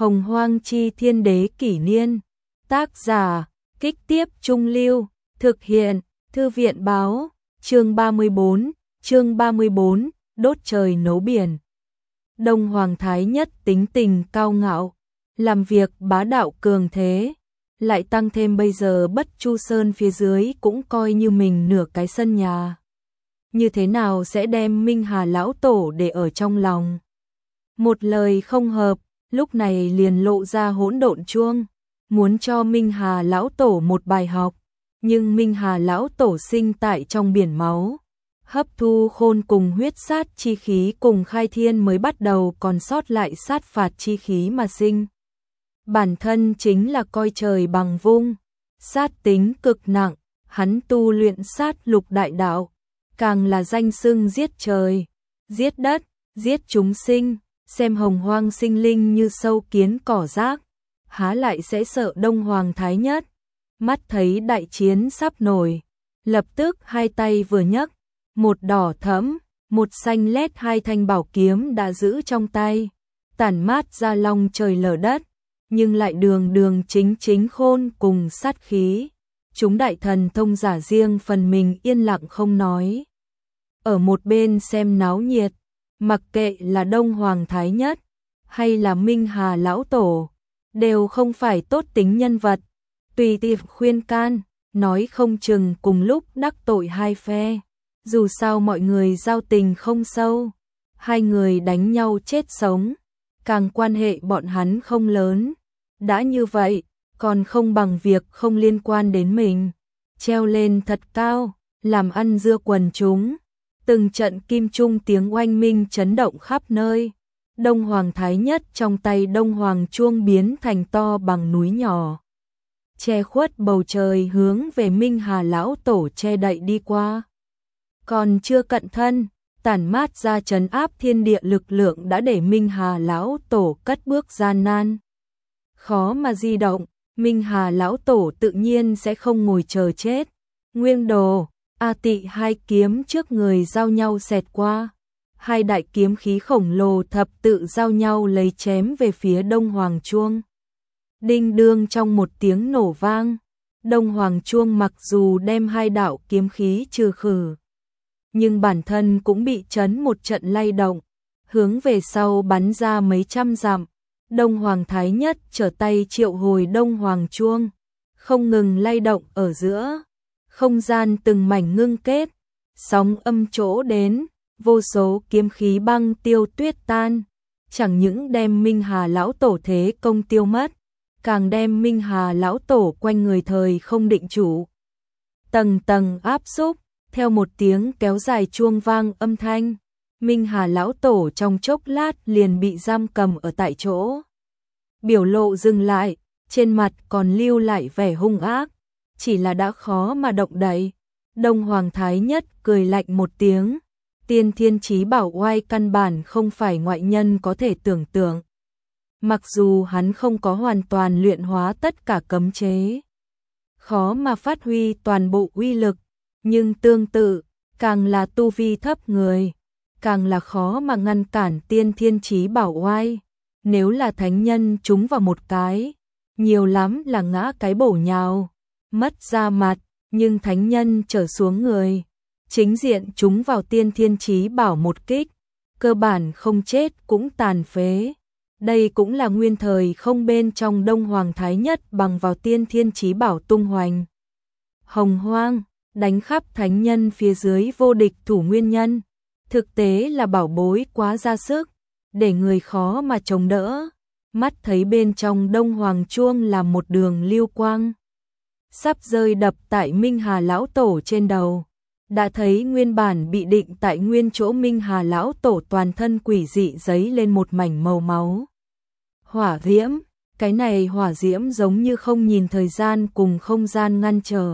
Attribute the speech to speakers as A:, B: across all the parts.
A: Hồng Hoang Chi Thiên Đế Kỷ Niên. Tác giả, Kích Tiếp Trung Lưu. Thực hiện, Thư viện Báo. Chương 34, đốt trời nấu biển. Đông Hoàng Thái Nhất tính tình cao ngạo, làm việc bá đạo cường thế, lại tăng thêm bây giờ Bất Chu Sơn phía dưới cũng coi như mình nửa cái sân nhà. Như thế nào sẽ đem Minh Hà lão tổ để ở trong lòng? Một lời không hợp, lúc này liền lộ ra hỗn độn chuông, muốn cho Minh Hà lão tổ một bài học, nhưng Minh Hà lão tổ sinh tại trong biển máu, hấp thu khôn cùng huyết sát chi khí cùng khai thiên mới bắt đầu còn sót lại sát phạt chi khí mà sinh. Bản thân chính là coi trời bằng vung, sát tính cực nặng, hắn tu luyện sát lục đại đạo, càng là danh xưng giết trời, giết đất, giết chúng sinh, xem hồng hoang sinh linh như sâu kiến cỏ rác, há lại sẽ sợ Đông Hoàng Thái Nhất. Mắt thấy đại chiến sắp nổi, lập tức hai tay vừa nhấc, một đỏ thẫm, một xanh lét, hai thanh bảo kiếm đã giữ trong tay, tản mát ra long trời lở đất, nhưng lại đường đường chính chính khôn cùng sát khí. Chúng đại thần thông giả riêng phần mình yên lặng không nói. Ở một bên xem náo nhiệt, mặc kệ là Đông Hoàng Thái Nhất hay là Minh Hà lão tổ, đều không phải tốt tính nhân vật, tùy tiện khuyên can, nói không chừng cùng lúc đắc tội hai phe. Dù sao mọi người giao tình không sâu, hai người đánh nhau chết sống, càng quan hệ bọn hắn không lớn. Đã như vậy, còn không bằng việc không liên quan đến mình, treo lên thật cao, làm ăn dưa quần chúng. Từng trận kim trung tiếng oanh minh chấn động khắp nơi. Đông Hoàng Thái Nhất trong tay Đông Hoàng chuông biến thành to bằng núi nhỏ, che khuất bầu trời hướng về Minh Hà lão tổ che đậy đi qua. Còn chưa cận thân, tản mát ra trấn áp thiên địa lực lượng đã để Minh Hà lão tổ cất bước gian nan, khó mà di động. Minh Hà lão tổ tự nhiên sẽ không ngồi chờ chết. Nguyên Đồ, A Tị hai kiếm trước người giao nhau xẹt qua, hai đại kiếm khí khổng lồ thập tự giao nhau lấy chém về phía Đông Hoàng chuông. Đinh đương trong một tiếng nổ vang, Đông Hoàng chuông mặc dù đem hai đạo kiếm khí trừ khử, nhưng bản thân cũng bị chấn một trận lay động, hướng về sau bắn ra mấy trăm dặm. Đông Hoàng Thái Nhất trở tay triệu hồi Đông Hoàng chuông, không ngừng lay động ở giữa, không gian từng mảnh ngưng kết, sóng âm chỗ đến, vô số kiếm khí băng tiêu tuyết tan, chẳng những đem Minh Hà lão tổ thế công tiêu mất, càng đem Minh Hà lão tổ quanh người thời không định chủ. Tầng tầng áp xúc, theo một tiếng kéo dài chuông vang âm thanh, Minh Hà lão tổ trong chốc lát liền bị giam cầm ở tại chỗ. Biểu lộ dừng lại, trên mặt còn lưu lại vẻ hung ác, chỉ là đã khó mà động đậy. Đông Hoàng Thái Nhất cười lạnh một tiếng, tiên thiên chí bảo oai căn bản không phải ngoại nhân có thể tưởng tượng. Mặc dù hắn không có hoàn toàn luyện hóa tất cả cấm chế, khó mà phát huy toàn bộ uy lực, nhưng tương tự, càng là tu vi thấp người, càng là khó mà ngăn cản tiên thiên chí bảo oai. Nếu là thánh nhân trúng vào một cái, nhiều lắm là ngã cái bổ nhào, mất da mặt, nhưng thánh nhân trở xuống người, chính diện trúng vào tiên thiên chí bảo một kích, cơ bản không chết cũng tàn phế. Đây cũng là nguyên thời không bên trong Đông Hoàng Thái Nhất bằng vào tiên thiên chí bảo tung hoành hồng hoang, đánh khắp thánh nhân phía dưới vô địch thủ nguyên nhân. Thực tế là bảo bối quá ra sức, để người khó mà chống đỡ. Mắt thấy bên trong Đông Hoàng chuông là một đường lưu quang, sắp rơi đập tại Minh Hà lão tổ trên đầu. Đã thấy nguyên bản bị định tại nguyên chỗ Minh Hà lão tổ toàn thân quỷ dị giấy lên một mảnh màu máu. Hỏa diễm, cái này hỏa diễm giống như không nhìn thời gian cùng không gian ngăn trở.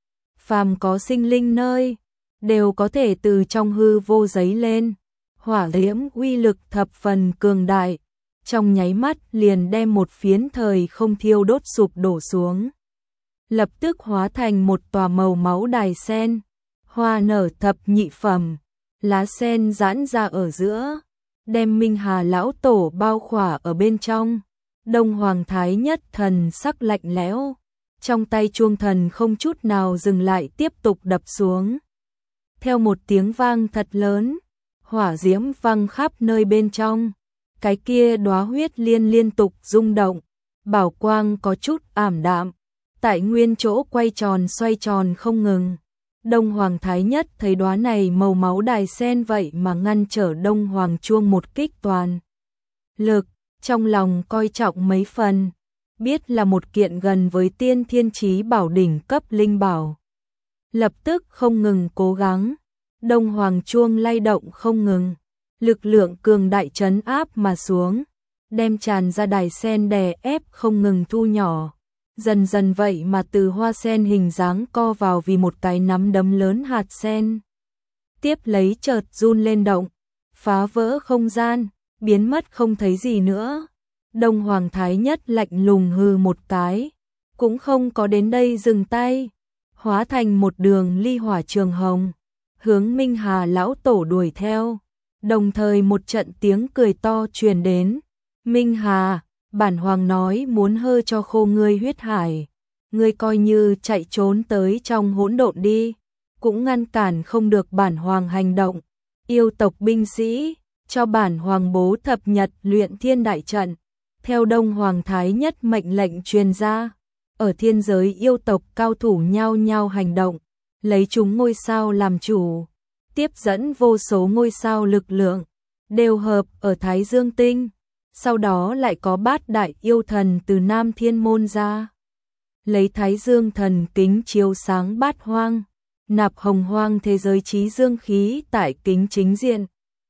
A: Phàm có sinh linh nơi, đều có thể từ trong hư vô giấy lên. Hỏa diễm uy lực thập phần cường đại, trong nháy mắt liền đem một phiến thời không thiêu đốt sụp đổ xuống. Lập tức hóa thành một tòa màu máu đài sen, hoa nở thập nhị phẩm, lá sen giãn ra ở giữa, đem Minh Hà lão tổ bao khỏa ở bên trong. Đông Hoàng Thái Nhất thần sắc lạnh lẽo, trong tay chuông thần không chút nào dừng lại tiếp tục đập xuống. Theo một tiếng vang thật lớn, hỏa diễm văng khắp nơi bên trong, cái kia đóa huyết liên liên tục rung động, bảo quang có chút ảm đạm, tại nguyên chỗ quay tròn xoay tròn không ngừng. Đông Hoàng Thái Nhất thấy đóa này màu máu đài sen vậy mà ngăn trở Đông Hoàng chuông một kích toàn lực, trong lòng coi trọng mấy phần, biết là một kiện gần với tiên thiên chí bảo đỉnh cấp linh bảo. Lập tức không ngừng cố gắng, Đông Hoàng chuông lay động không ngừng, lực lượng cường đại trấn áp mà xuống, đem tràn ra đài sen đè ép không ngừng thu nhỏ. Dần dần vậy mà từ hoa sen hình dáng co vào vì một cái nắm đấm lớn hạt sen. Tiếp lấy chợt run lên động, phá vỡ không gian, biến mất không thấy gì nữa. Đông Hoàng Thái Nhất lạnh lùng hừ một cái, cũng không có đến đây dừng tay, hóa thành một đường ly hỏa trường hồng, hướng Minh Hà lão tổ đuổi theo. Đồng thời một trận tiếng cười to truyền đến, Minh Hà, bản hoàng nói muốn hơ cho khô ngươi huyết hải, ngươi coi như chạy trốn tới trong hỗn độn đi, cũng ngăn cản không được bản hoàng hành động. Yêu tộc binh sĩ, cho bản hoàng bố thập nhật luyện thiên đại trận. Theo Đông Hoàng Thái Nhất mệnh lệnh truyền ra, ở thiên giới yêu tộc cao thủ nhao nhao hành động, lấy chúng ngôi sao làm chủ, tiếp dẫn vô số ngôi sao lực lượng, đều hợp ở Thái Dương Tinh. Sau đó lại có bát đại yêu thần từ Nam Thiên Môn ra, lấy Thái Dương thần kính chiếu sáng bát hoang, nạp hồng hoang thế giới trí dương khí tại kính chính diện,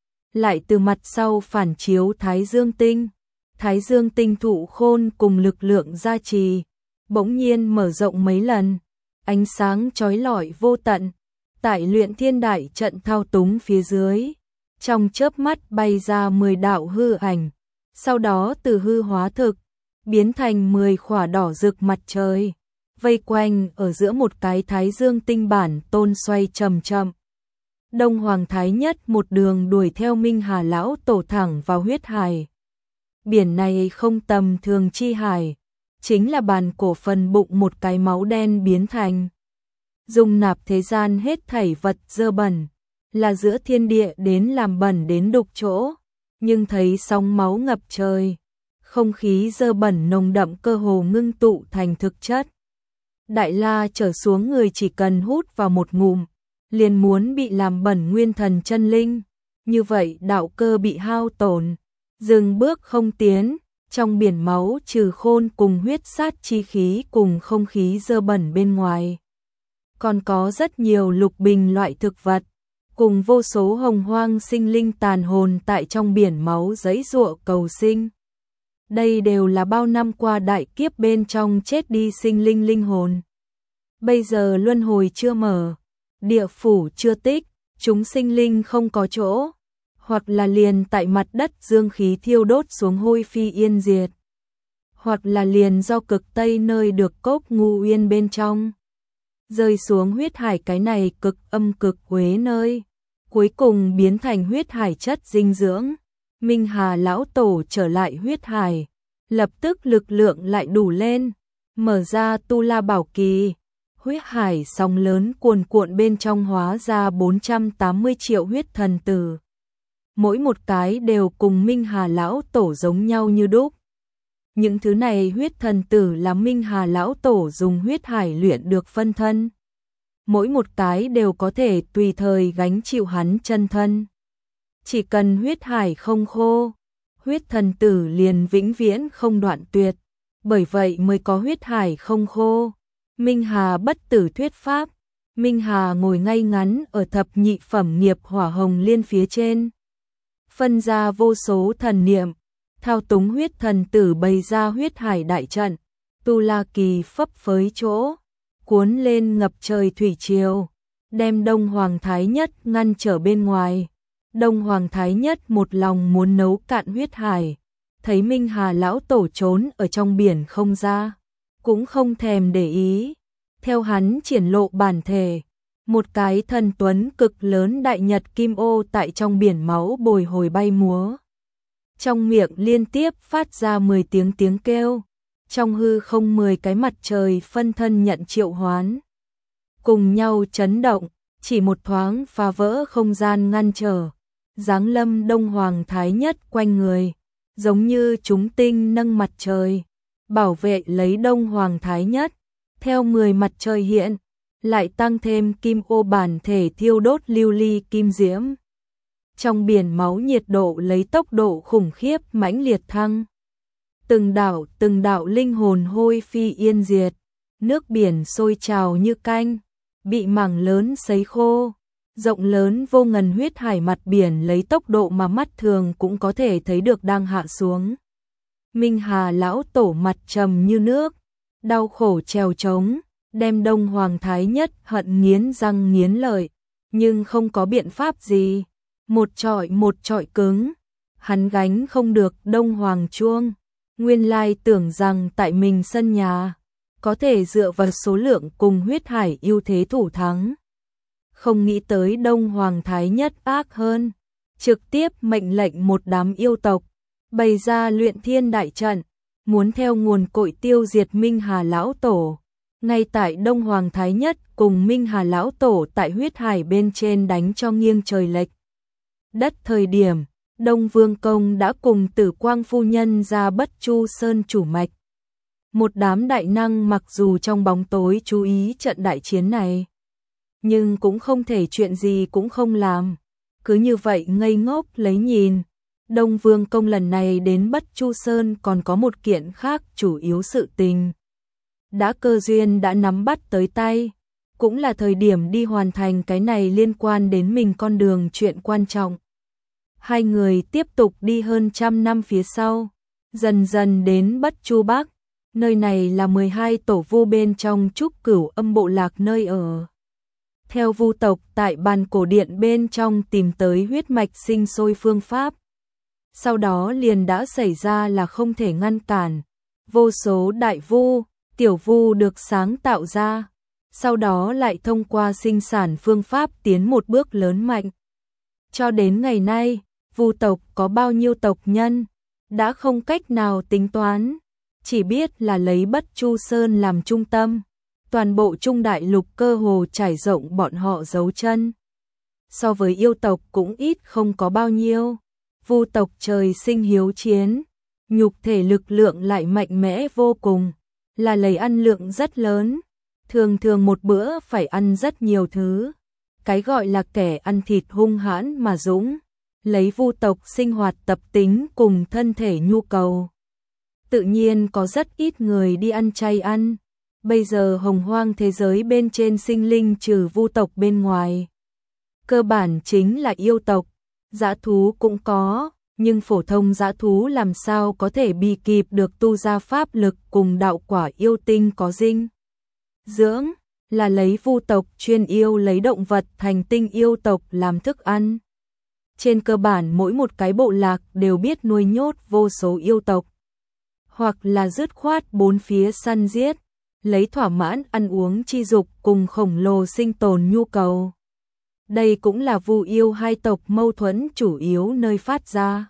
A: lại từ mặt sau phản chiếu Thái Dương Tinh. Thái Dương Tinh thụ khôn cùng lực lượng gia trì, bỗng nhiên mở rộng mấy lần, ánh sáng chói lọi vô tận, tại luyện thiên đại trận thao túng phía dưới, trong chớp mắt bay ra 10 đạo hư ảnh, sau đó từ hư hóa thực, biến thành 10 khỏa đỏ rực mặt trời, vây quanh ở giữa một cái Thái Dương Tinh bản tôn xoay chậm chậm. Đông Hoàng Thái Nhất một đường đuổi theo Minh Hà lão tổ thẳng vào huyết hải. Biển này không tầm thường chi hải, chính là bàn cổ phần bụng một cái máu đen biến thành, dung nạp thế gian hết thảy vật dơ bẩn, là giữa thiên địa đến làm bẩn đến đục chỗ, nhưng thấy sóng máu ngập trời, không khí dơ bẩn nồng đậm cơ hồ ngưng tụ thành thực chất. Đại la trở xuống người chỉ cần hút vào một ngụm, liền muốn bị làm bẩn nguyên thần chân linh, như vậy đạo cơ bị hao tổn, dừng bước không tiến, trong biển máu trừ khôn cùng huyết sát chi khí cùng không khí dơ bẩn bên ngoài. Còn có rất nhiều lục bình loại thực vật, cùng vô số hồng hoang sinh linh tàn hồn tại trong biển máu giãy giụa cầu sinh. Đây đều là bao năm qua đại kiếp bên trong chết đi sinh linh linh hồn. Bây giờ luân hồi chưa mở, địa phủ chưa tích, chúng sinh linh không có chỗ, hoặc là liền tại mặt đất dương khí thiêu đốt xuống hôi phi yên diệt, hoặc là liền do cực tây nơi được cốc ngu uyên bên trong, rơi xuống huyết hải cái này cực âm cực uế nơi, cuối cùng biến thành huyết hải chất dinh dưỡng. Minh Hà lão tổ trở lại huyết hải, lập tức lực lượng lại đủ lên, mở ra tu la bảo kỳ, huyết hải sóng lớn cuồn cuộn bên trong hóa ra 480 triệu huyết thần tử. Mỗi một cái đều cùng Minh Hà lão tổ giống nhau như đúc. Những thứ này huyết thần tử là Minh Hà lão tổ dùng huyết hải luyện được phân thân. Mỗi một cái đều có thể tùy thời gánh chịu hắn chân thân. Chỉ cần huyết hải không khô, huyết thần tử liền vĩnh viễn không đoạn tuyệt, bởi vậy mới có huyết hải không khô. Minh Hà bất tử thuyết pháp, Minh Hà ngồi ngay ngắn ở thập nhị phẩm nghiệp hỏa hồng liên phía trên, phân ra vô số thần niệm, thao túng huyết thần tử bày ra huyết hải đại trận, tu la kỳ phấp phới chỗ, cuốn lên ngập trời thủy triều, đem Đông Hoàng Thái Nhất ngăn trở bên ngoài. Đông Hoàng Thái Nhất một lòng muốn nấu cạn huyết hải, thấy Minh Hà lão tổ trốn ở trong biển không ra, cũng không thèm để ý, theo hắn triển lộ bản thể, một cái thần tuấn cực lớn đại nhật kim ô tại trong biển máu bồi hồi bay múa. trong miệng liên tiếp phát ra 10 tiếng kêu. Trong hư không 10 cái mặt trời phân thân nhận triệu hoán, cùng nhau chấn động, chỉ một thoáng phá vỡ không gian ngăn trở, giáng lâm Đông Hoàng Thái Nhất quanh người, giống như chúng tinh nâng mặt trời, bảo vệ lấy Đông Hoàng Thái Nhất. Theo 10 mặt trời hiện, lại tăng thêm kim ô bản thể thiêu đốt lưu ly kim diễm. Trong biển máu nhiệt độ lấy tốc độ khủng khiếp mãnh liệt thăng. Từng đạo linh hồn hôi phi yên diệt, nước biển sôi trào như canh, bị mảng lớn sấy khô. Rộng lớn vô ngần huyết hải, mặt biển lấy tốc độ mà mắt thường cũng có thể thấy được đang hạ xuống. Minh Hà lão tổ mặt trầm như nước, đau khổ trèo trống, đem Đông Hoàng Thái Nhất hận nghiến răng nghiến lợi, nhưng không có biện pháp gì, một trọi cứng, hắn gánh không được Đông Hoàng chuông. Nguyên lai tưởng rằng tại mình sân nhà, có thể dựa vào số lượng cùng huyết hải ưu thế thủ thắng. Không nghĩ tới Đông Hoàng Thái Nhất ác hơn, trực tiếp mệnh lệnh một đám yêu tộc, bày ra luyện thiên đại trận, muốn theo nguồn cội tiêu diệt Minh Hà lão tổ. Ngay tại Đông Hoàng Thái Nhất cùng Minh Hà lão tổ tại huyết hải bên trên đánh cho nghiêng trời lệch đất thời điểm, Đông Vương Công đã cùng Tử Quang phu nhân ra Bất Chu Sơn chủ mạch. Một đám đại năng mặc dù trong bóng tối chú ý trận đại chiến này, nhưng cũng không thể chuyện gì cũng không làm, cứ như vậy ngây ngốc lấy nhìn. Đông Vương Công lần này đến Bất Chu Sơn còn có một kiện khác chủ yếu sự tình. Đã cơ duyên đã nắm bắt tới tay, cũng là thời điểm đi hoàn thành cái này liên quan đến mình con đường chuyện quan trọng. Hai người tiếp tục đi hơn 100 năm phía sau, dần dần đến Bất Chu Bắc, nơi này là 12 tổ vu bên trong Trúc Cửu Âm bộ lạc nơi ở. Theo vu tộc tại bàn cổ điện bên trong tìm tới huyết mạch sinh sôi phương pháp. Sau đó liền đã xảy ra là không thể ngăn cản, vô số đại vu, tiểu vu được sáng tạo ra, sau đó lại thông qua sinh sản phương pháp tiến một bước lớn mạnh. Cho đến ngày nay, vu tộc có bao nhiêu tộc nhân, đã không cách nào tính toán, chỉ biết là lấy Bất Chu Sơn làm trung tâm, toàn bộ Trung Đại Lục cơ hồ trải rộng bọn họ dấu chân. So với yêu tộc cũng ít không có bao nhiêu, vu tộc trời sinh hiếu chiến, nhục thể lực lượng lại mạnh mẽ vô cùng, là lấy ăn lượng rất lớn, thường thường một bữa phải ăn rất nhiều thứ. Cái gọi là kẻ ăn thịt hung hãn mà dũng, lấy vu tộc sinh hoạt tập tính cùng thân thể nhu cầu. Tự nhiên có rất ít người đi ăn chay ăn. Bây giờ hồng hoang thế giới bên trên sinh linh trừ vu tộc bên ngoài, cơ bản chính là yêu tộc, dã thú cũng có, nhưng phổ thông dã thú làm sao có thể bì kịp được tu ra pháp lực cùng đạo quả yêu tinh có dinh dưỡng, là lấy vu tộc chuyên yêu lấy động vật thành tinh yêu tộc làm thức ăn. Trên cơ bản mỗi một cái bộ lạc đều biết nuôi nhốt vô số yêu tộc, hoặc là dứt khoát bốn phía săn giết, lấy thỏa mãn ăn uống chi dục cùng khổng lồ sinh tồn nhu cầu. Đây cũng là vu yêu hai tộc mâu thuẫn chủ yếu nơi phát ra.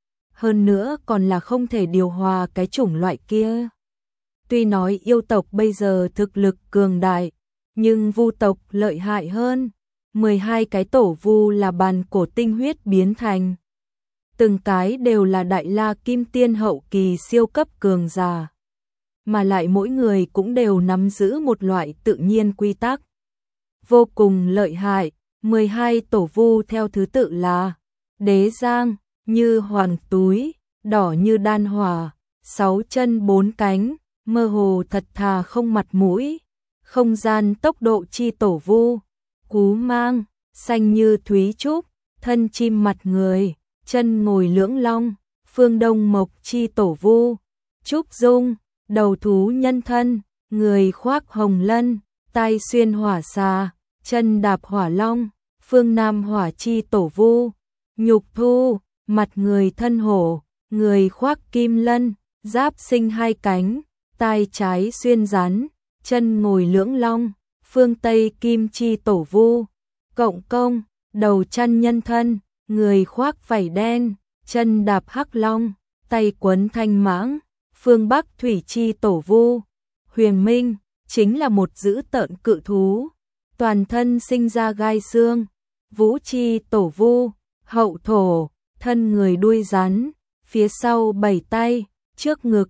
A: Hơn nữa còn là không thể điều hòa cái chủng loại kia. Tuy nói yêu tộc bây giờ thực lực cường đại, nhưng vu tộc lợi hại hơn. 12 cái tổ vu là bàn cổ tinh huyết biến thành. Từng cái đều là đại la kim tiên hậu kỳ siêu cấp cường giả. Mà lại mỗi người cũng đều nắm giữ một loại tự nhiên quy tắc. Vô cùng lợi hại, 12 tổ vu theo thứ tự là Đế Giang, như hoàng túi, đỏ như đan hỏa, 6 chân 4 cánh, mơ hồ thật thà không mặt mũi, không gian tốc độ chi tổ vu, Cú Mang, xanh như thúy trúc, thân chim mặt người, chân ngồi lưỡng long, phương đông mộc chi tổ vu, Trúc Dung, đầu thú nhân thân, người khoác hồng lân, tai xuyên hỏa xà, chân đạp hỏa long, phương nam hỏa chi tổ vu, Nhục Thu, mặt người thân hổ, người khoác kim lân, giáp sinh hai cánh, tai trái xuyên rắn, chân ngồi lưỡng long, phương tây kim chi tổ vu, Cộng Công, đầu chăn nhân thân, người khoác vảy đen, chân đạp hắc long, tay quấn thanh mãng, phương Bắc thủy chi tổ vu, huyền minh, chính là một dữ tợn cự thú, toàn thân sinh ra gai xương, vũ chi tổ vu, hậu thổ, thân người đuôi rắn, phía sau 7 tay, trước ngực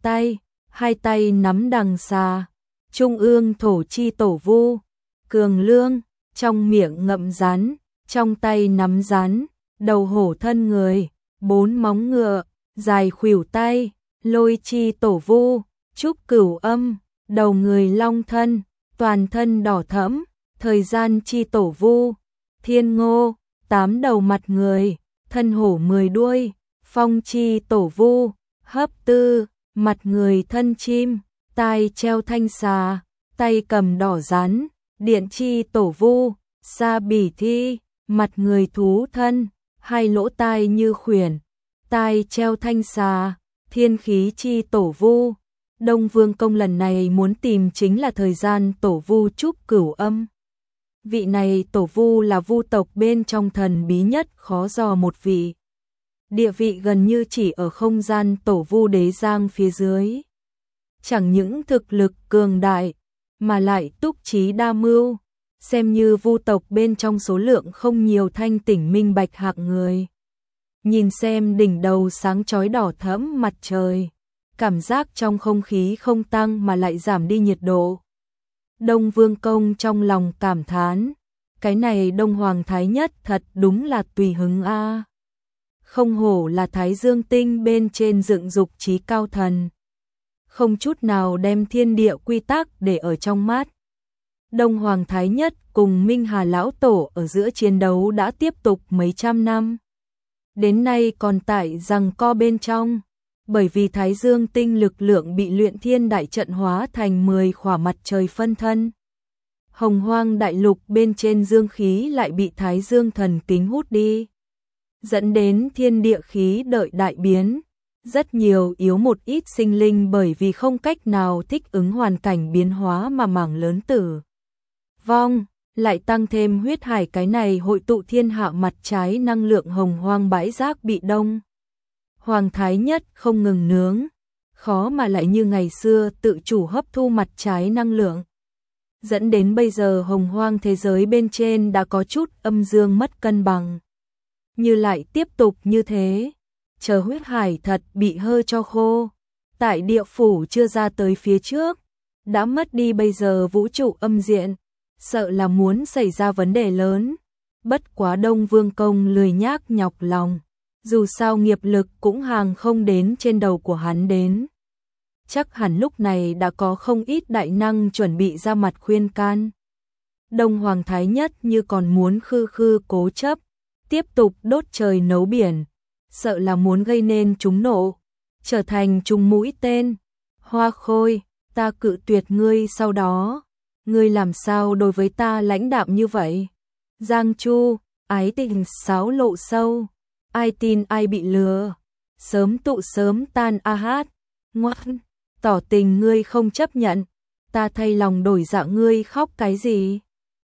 A: 2 tay nắm đằng xà, trung ương thổ chi tổ vu, cường lương, trong miệng ngậm rắn, trong tay nắm rắn, đầu hổ thân người, 4 móng ngựa, dài khuỷu tay, lôi chi tổ vu, trúc cửu âm, đầu người long thân, toàn thân đỏ thẫm, thời gian chi tổ vu, thiên ngô, 8 đầu mặt người, thân hổ 10 đuôi, phong chi tổ vu, hấp tư, mặt người thân chim, tai treo thanh xà, tay cầm đỏ rắn, điện chi tổ vu, sa bỉ thi, mặt người thú thân, 2 lỗ tai như khuyển, tai treo thanh xà, thiên khí chi tổ vu. Đông Vương Công lần này muốn tìm chính là thời gian tổ vu trúc cửu âm. Vị này tổ vu là vu tộc bên trong thần bí nhất khó dò một vị. Địa vị gần như chỉ ở không gian tổ vu đế giang phía dưới. Chẳng những thực lực cường đại, mà lại túc trí đa mưu, xem như vu tộc bên trong số lượng không nhiều thanh tỉnh minh bạch hạng người. Nhìn xem đỉnh đầu sáng chói đỏ thẫm mặt trời, cảm giác trong không khí không tăng mà lại giảm đi nhiệt độ. Đông Vương Công trong lòng cảm thán, cái này Đông Hoàng Thái Nhất thật đúng là tùy hứng a. Không hổ là Thái Dương Tinh bên trên dựng dục trí cao thần. Không chút nào đem thiên địa quy tắc để ở trong mắt. Đông Hoàng Thái Nhất cùng Minh Hà Lão Tổ ở giữa chiến đấu đã tiếp tục mấy trăm năm. Đến nay còn tại giằng co bên trong, bởi vì Thái Dương Tinh lực lượng bị luyện thiên đại trận hóa thành 10 khỏa mặt trời phân thân. Hồng Hoang đại lục bên trên dương khí lại bị Thái Dương thần kính hút đi, dẫn đến thiên địa khí đợi đại biến. Rất nhiều yếu một ít sinh linh bởi vì không cách nào thích ứng hoàn cảnh biến hóa mà mảng lớn tử vong, lại tăng thêm huyết hải cái này hội tụ thiên hạ mặt trái năng lượng hồng hoang bãi rác bị đông. Hoàng Thái Nhất không ngừng nướng, khó mà lại như ngày xưa tự chủ hấp thu mặt trái năng lượng. Dẫn đến bây giờ hồng hoang thế giới bên trên đã có chút âm dương mất cân bằng. Như lại tiếp tục như thế, chờ huyết hải thật bị hơ cho khô, tại địa phủ chưa ra tới phía trước, đã mất đi bây giờ vũ trụ âm diện, sợ là muốn xảy ra vấn đề lớn. Bất quá Đông Vương Công lười nhác nhọc lòng, dù sao nghiệp lực cũng hàng không đến trên đầu của hắn đến. Chắc hẳn lúc này đã có không ít đại năng chuẩn bị ra mặt khuyên can. Đông Hoàng Thái Nhất như còn muốn khư khư cố chấp, tiếp tục đốt trời nấu biển, sợ là muốn gây nên chúng nộ, trở thành chúng mũi tên. Hoa Khôi, ta cự tuyệt ngươi sau đó, ngươi làm sao đối với ta lãnh đạm như vậy? Giang Chu, ái tình xáo lộ sâu, ai tin ai bị lừa, sớm tụ sớm tan a hát, ngoan, tỏ tình ngươi không chấp nhận, ta thay lòng đổi dạ ngươi khóc cái gì?